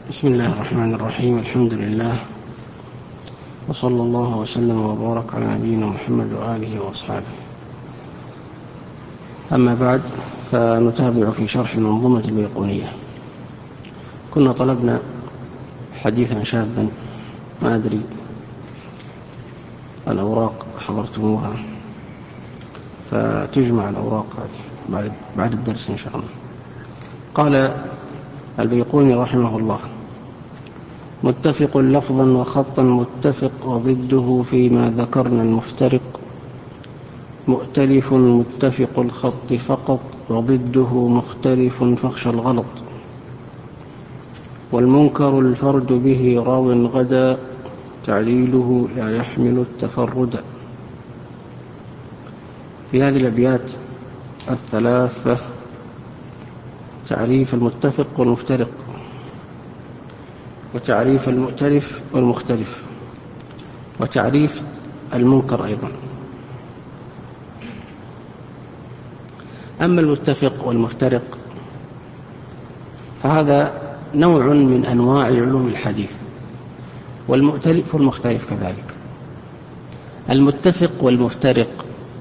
بسم الله الرحمن الرحيم. الحمد لله، وصلى الله وسلم وبارك على نبينا محمد وآله وأصحابه. أما بعد، فنتابع في شرح المنظومة البيقونية. كنا طلبنا حديثا شاذا، ما أدري الأوراق حضرتموها، فتجمع الأوراق هذه بعد الدرس إن شاء الله. قال البيقوني رحمه الله: متفق لفظا وخطا متفق، وضده فيما ذكرنا المفترق. مؤتلف متفق الخط فقط، وضده مختلف فاخشى الغلط. والمنكر الفرد به راو غدا، تعليله لا يحمل التفرد. في هذه الأبيات الثلاثة تعريف المتفق والمفترق، وتعريف المؤتلف والمختلف، وتعريف المنكر أيضا. أما المتفق والمفترق فهذا نوع من أنواع علوم الحديث، والمؤتلف والمختلف كذلك. المتفق والمفترق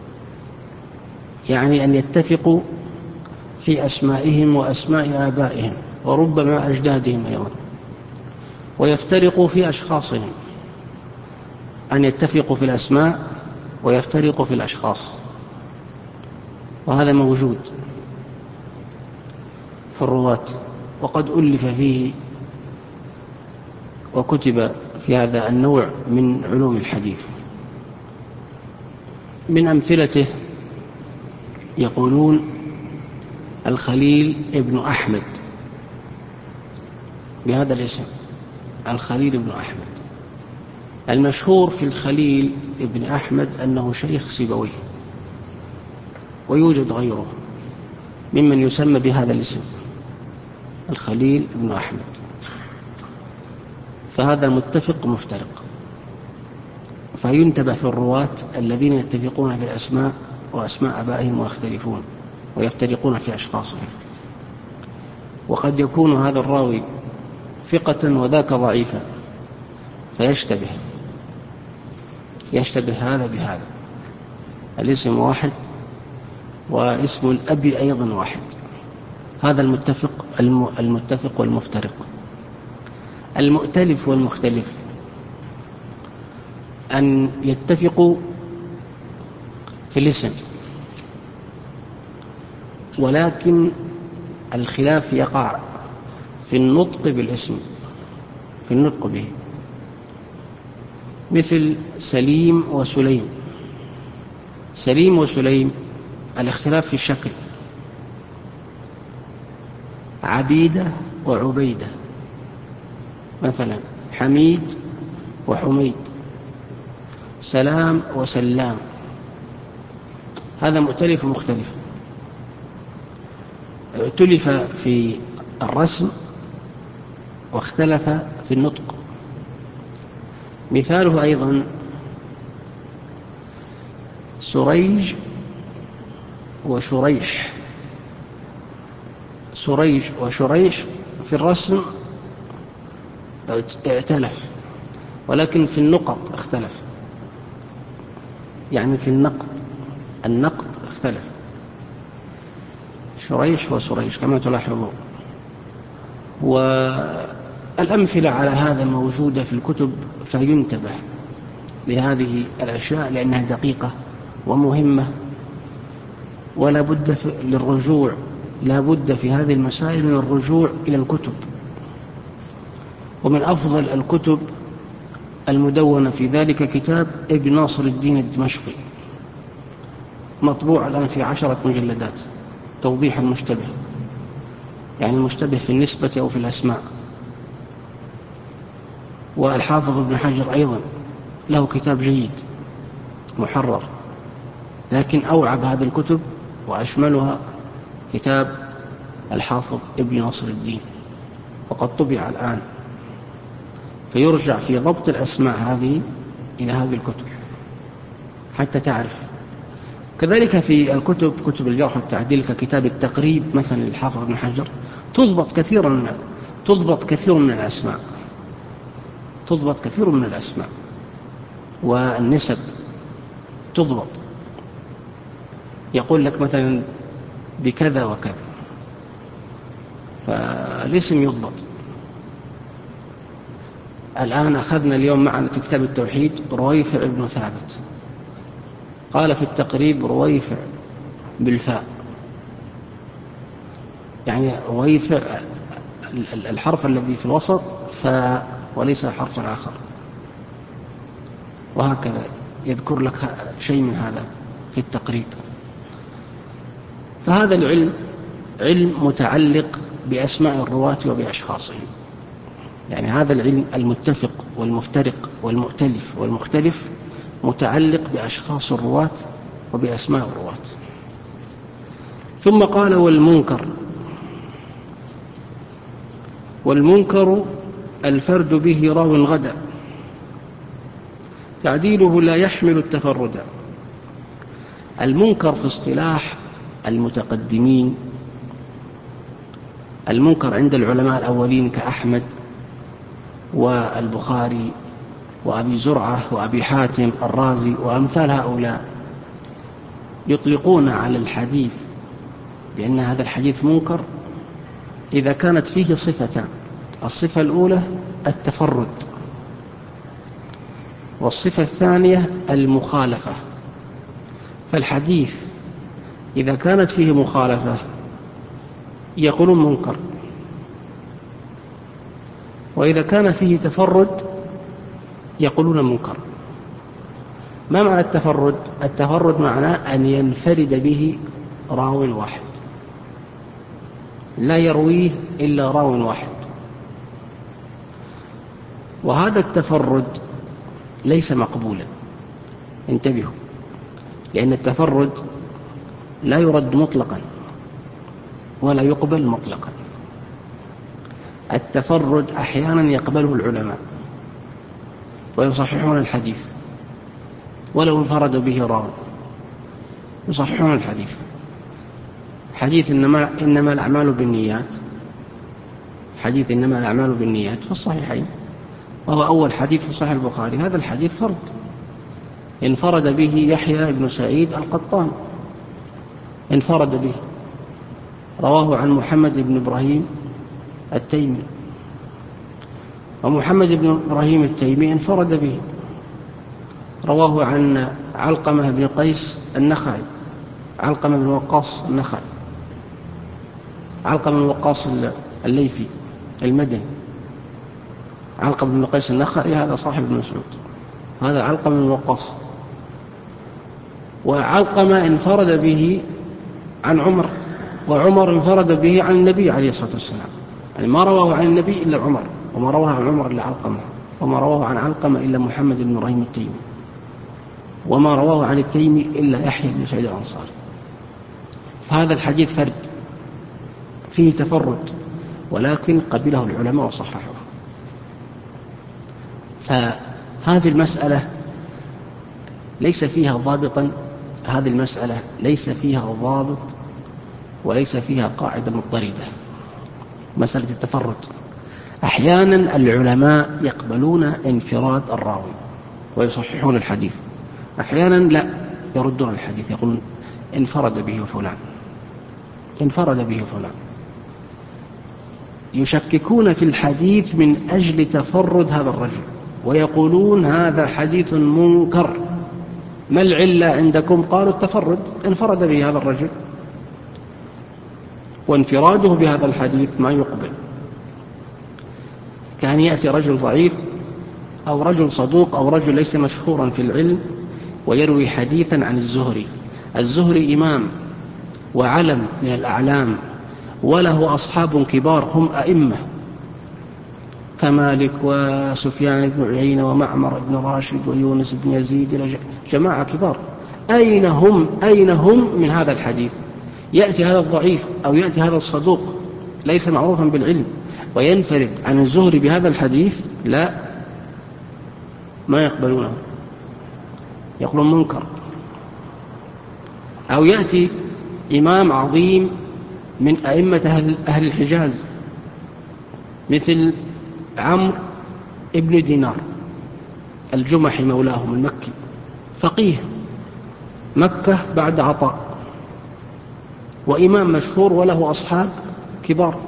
يعني أن يتفقوا في أسمائهم وأسماء آبائهم وربما أجدادهم أيضا، ويفترقوا في أشخاصهم، أن يتفقوا في الأسماء ويفترقوا في الأشخاص. وهذا موجود في الرواة، وقد ألف فيه وكتب في هذا النوع من علوم الحديث. من أمثلته يقولون الخليل ابن أحمد، بهذا الاسم الخليل ابن أحمد. المشهور في الخليل ابن أحمد أنه شيخ سيبويه، ويوجد غيره ممن يسمى بهذا الاسم الخليل ابن أحمد. فهذا متفق مفترق، فينتبه في الرواة الذين يتفقون في الأسماء وأسماء آبائهم ويختلفون ويفترقون في أشخاصهم. وقد يكون هذا الراوي ثقة وذاك ضعيفا، فيشتبه هذا بهذا، الاسم واحد واسم الأب أيضا واحد. هذا المتفق والمفترق. المؤتلف والمختلف أن يتفقوا في الاسم، ولكن الخلاف يقع في النطق بالاسم، في النطق به، مثل سليم وسليم. سليم وسليم الاختلاف في الشكل. عبيدة وعبيدة مثلا، حميد وحميد، سلام وسلام. هذا مؤتلف ومختلف. ائتلف في الرسم واختلف في النطق. مثاله أيضا سريج وشريح. سريج وشريح في الرسم ائتلف، ولكن في النقط اختلف، يعني في النقط اختلف. شريح وسريج كما تلاحظون. والأمثلة على هذا موجودة في الكتب، فينتبه لهذه الأشياء لأنها دقيقة ومهمة، ولا بد للرجوع، لا بد في هذه المسائل من الرجوع إلى الكتب. ومن أفضل الكتب المدونة في ذلك كتاب ابن ناصر الدين الدمشقي، مطبوع الآن في 10 مجلدات، توضيح المشتبه، يعني المشتبه في النسبة أو في الأسماء. والحافظ ابن حجر أيضا له كتاب جيد محرر، لكن أوعب هذه الكتب وأشملها كتاب الحافظ ابن ناصر الدين، وقد طبع الآن. فيرجع في ضبط الأسماء هذه إلى هذه الكتب حتى تعرف. كذلك في الكتب، كتب الجرح والتعديل، ككتاب التقريب مثلا للحافظ ابن حجر، تضبط كثيرا تضبط كثير من الأسماء، تضبط كثير من الأسماء والنسب تضبط. يقول لك مثلا بكذا وكذا، فالاسم يضبط. الآن أخذنا اليوم معنا في كتاب التوحيد رويفع بن ثابت، قال في التقريب رويفع بالفاء، يعني رويفع الحرف الذي في الوسط فاء وليس حرفا آخر، وهكذا يذكر لك شيء من هذا في التقريب. فهذا العلم علم متعلق بأسماء الرواة وبأشخاصهم، يعني هذا العلم المتفق والمفترق والمؤتلف والمختلف متعلق بأشخاص الرواة وبأسماء الرواة. ثم قال والمنكر، والمنكر الفرد به راو غدا تعديله لا يحمل التفرد. المنكر في اصطلاح المتقدمين، المنكر عند العلماء الأولين كأحمد والبخاري وأبي زرعة وأبي حاتم الرازي وأمثال هؤلاء، يطلقون على الحديث بأن هذا الحديث منكر إذا كانت فيه صفتان: الصفة الأولى التفرد، والصفة الثانية المخالفة. فالحديث إذا كانت فيه مخالفة يقولون منكر، وإذا كان فيه تفرد يقولون منكر. ما معنى التفرد؟ التفرد معناه أن ينفرد به راو واحد، لا يرويه إلا راو واحد. وهذا التفرد ليس مقبولا، انتبهوا، لأن التفرد لا يرد مطلقا ولا يقبل مطلقا. التفرد أحيانا يقبله العلماء ويصححون الحديث ولو انفرد به راو، يصححون الحديث. حديث إنما الأعمال بالنيات، حديث إنما الأعمال بالنيات في الصحيحين، وهو أول حديث في صحيح البخاري. هذا الحديث فرد انفرد به يحيى بن سعيد القطان، انفرد به، رواه عن محمد بن إبراهيم التيمي، ومحمد بن إبراهيم التيمي انفرد به، رواه عن علقمة بن قيس النخعي، علقمة بن وقاص النخعي، علقمة بن وقاص الليثي المدني. علقمة بن قيس النخعي هذا صاحب ابن مسعود، هذا علقمة بن وقاص. وعلقمة انفرد به عن عمر، وعمر انفرد به عن النبي عليه الصلاة والسلام، يعني ما رواه عن النبي إلا عمر، وما رواه عن عمر إلا علقمة، وما رواه عن علقمة إلا محمد بن إبراهيم التيمي، وما رواه عن التيمي إلا يحيى بن سعيد الأنصاري. فهذا الحديث فرد فيه تفرد، ولكن قبله العلماء وصححوه. فهذه المسألة ليس فيها ضابطا، هذه المسألة ليس فيها ضابط وليس فيها قاعدة مضطردة. مسألة التفرد أحيانا العلماء يقبلون انفراد الراوي ويصححون الحديث، أحيانا لا، يردون الحديث يقولون انفرد به فلان، انفرد به فلان. يشككون في الحديث من أجل تفرد هذا الرجل ويقولون هذا حديث منكر. ما العلة عندكم؟ قالوا التفرد، انفرد به هذا الرجل، وانفراده بهذا الحديث ما يقبل. كان يأتي رجل ضعيف أو رجل صدوق أو رجل ليس مشهورا في العلم ويروي حديثا عن الزهري. الزهري إمام وعلم من الأعلام، وله أصحاب كبار هم أئمة كمالك وسفيان بن عيينة ومعمر بن راشد ويونس بن يزيد، جماعة كبار. أين هم من هذا الحديث؟ يأتي هذا الضعيف أو يأتي هذا الصدوق ليس معروفا بالعلم وينفرد عن الزهري بهذا الحديث، لا، ما يقبلونه، يقولون منكر. أو يأتي إمام عظيم من أئمة أهل الحجاز مثل عمرو ابن دينار الجمحي مولاهم المكي، فقيه مكة بعد عطاء، وإمام مشهور وله أصحاب كبار.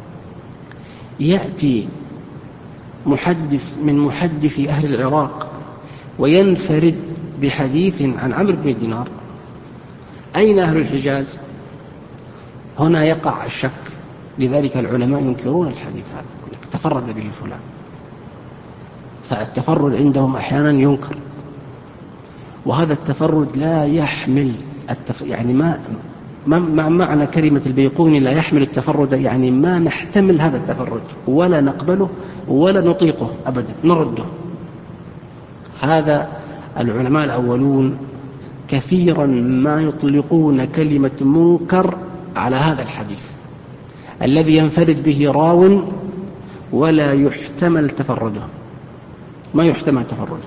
يأتي محدث من محدثي أهل العراق وينفرد بحديث عن عمرو بن دينار، أين أهل الحجاز؟ هنا يقع الشك. لذلك العلماء ينكرون الحديث هذا، تفرد به فلان، فالتفرد عندهم أحيانا ينكر، وهذا التفرد لا يحمل يعني ما معنى كلمة البيقوني لا يحمل التفرد، يعني ما نحتمل هذا التفرد ولا نقبله ولا نطيقه أبدا، نرده. هذا العلماء الأولون كثيرا ما يطلقون كلمة منكر على هذا الحديث الذي ينفرد به راو ولا يحتمل تفرده، ما يحتمل تفرده.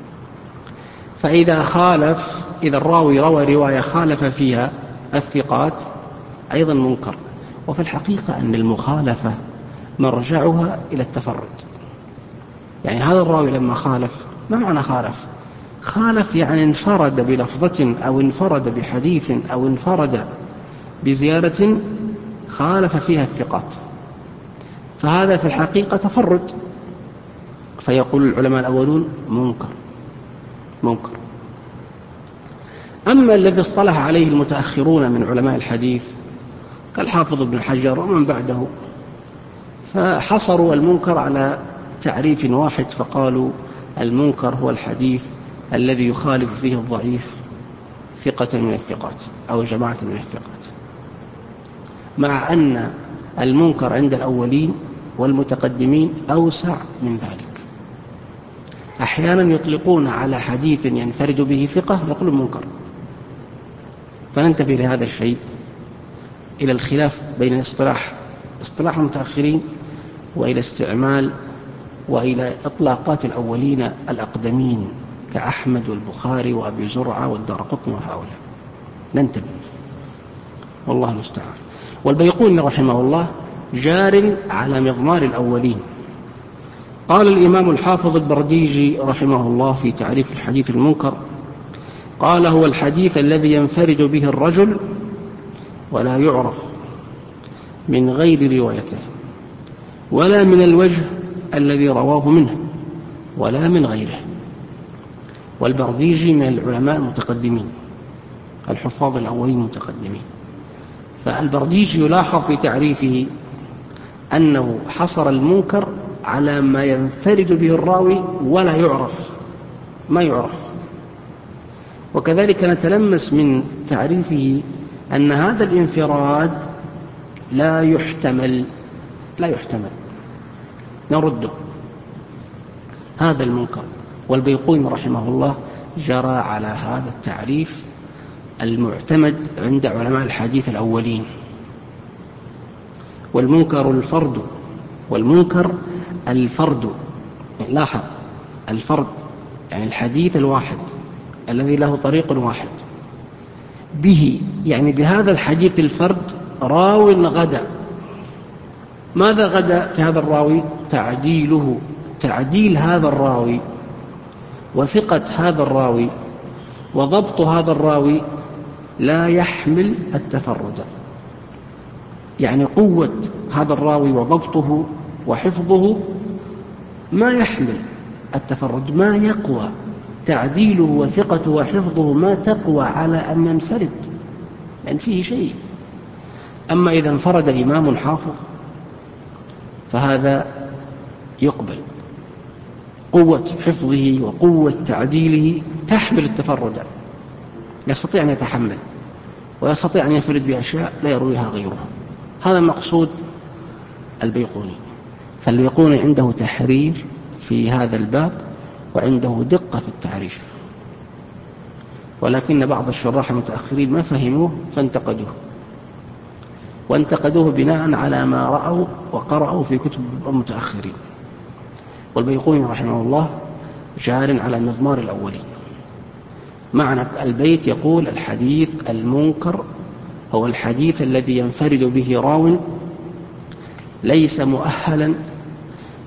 فإذا خالف، إذا الراوي روى رواية خالف فيها الثقات أيضا منكر. وفي الحقيقة أن المخالفة مرجعها إلى التفرد. يعني هذا الراوي لما خالف، ما معنى خالف؟ خالف يعني انفرد بلفظة أو انفرد بحديث أو انفرد بزيارة خالف فيها الثقات، فهذا في الحقيقة تفرد، فيقول العلماء الأولون منكر. أما الذي اصطلح عليه المتأخرون من علماء الحديث كالحافظ ابن حجر ومن بعده، فحصروا المنكر على تعريف واحد، فقالوا المنكر هو الحديث الذي يخالف فيه الضعيف ثقة من الثقات أو جماعة من الثقات، مع أن المنكر عند الأولين والمتقدمين أوسع من ذلك. أحيانا يطلقون على حديث ينفرد به ثقة يقولون منكر. فننتبه لهذا الشيء، إلى الخلاف بين اصطلاح المتأخرين وإلى استعمال وإلى إطلاقات الأولين الأقدمين كأحمد والبخاري وأبي زرعة والدارقطني وهؤلاء. ننتبه، والله المستعان. والبيقوني رحمه الله جار على مضمار الأولين. قال الإمام الحافظ البرديجي رحمه الله في تعريف الحديث المنكر، قال هو الحديث الذي ينفرد به الرجل ولا يعرف من غير روايته، ولا من الوجه الذي رواه منه، ولا من غيره. والبرديجي من العلماء المتقدمين الحفاظ الأولين المتقدمين، فالبرديجي يلاحظ في تعريفه أنه حصر المنكر على ما ينفرد به الراوي ولا يعرف، ما يعرف. وكذلك نتلمس من تعريفه أن هذا الانفراد لا يحتمل نرده، هذا المنكر. والبيقوني رحمه الله جرى على هذا التعريف المعتمد عند علماء الحديث الأولين. والمنكر الفرد، لاحظ الفرد يعني الحديث الواحد الذي له طريق واحد، به يعني بهذا الحديث الفرد راو غدا. ماذا غدا في هذا الراوي؟ تعديل هذا الراوي وثقة هذا الراوي وضبط هذا الراوي لا يحمل التفرد. يعني قوة هذا الراوي وضبطه وحفظه ما يحمل التفرد، ما يقوى تعديله وثقته وحفظه، ما تقوى على أن ينفرد، لأن فيه شيء. أما إذا انفرد إمام حافظ فهذا يقبل، قوة حفظه وقوة تعديله تحمل التفرد، يستطيع أن يتحمل ويستطيع أن ينفرد بأشياء لا يرويها غيره. هذا مقصود البيقوني. فالبيقوني عنده تحرير في هذا الباب وعنده دقة في التعريف، ولكن بعض الشراح المتأخرين ما فهموه وانتقدوه بناء على ما رأوا وقرأوا في كتب المتأخرين. والبيقوني رحمه الله جار على مضمار الأولين. معنى البيت يقول الحديث المنكر هو الحديث الذي ينفرد به راو ليس مؤهلا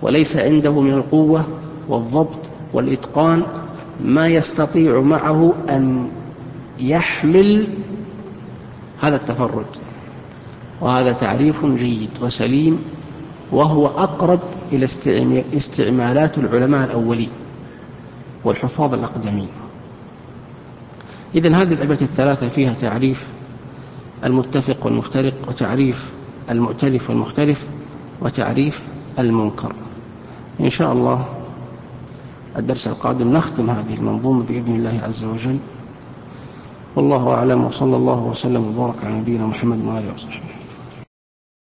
وليس عنده من القوة والضبط والإتقان ما يستطيع معه أن يحمل هذا التفرد. وهذا تعريف جيد وسليم، وهو أقرب إلى استعمالات العلماء الأولين والحفاظ الأقدمين. إذن هذه العبارة الثلاثة فيها تعريف المتفق والمفترق، وتعريف المؤتلف والمختلف، وتعريف المنكر. إن شاء الله الدرس القادم نختم هذه المنظومة بإذن الله عز وجل. والله أعلم، وصلى الله وسلم وبارك على نبينا محمد وآله وصحبه.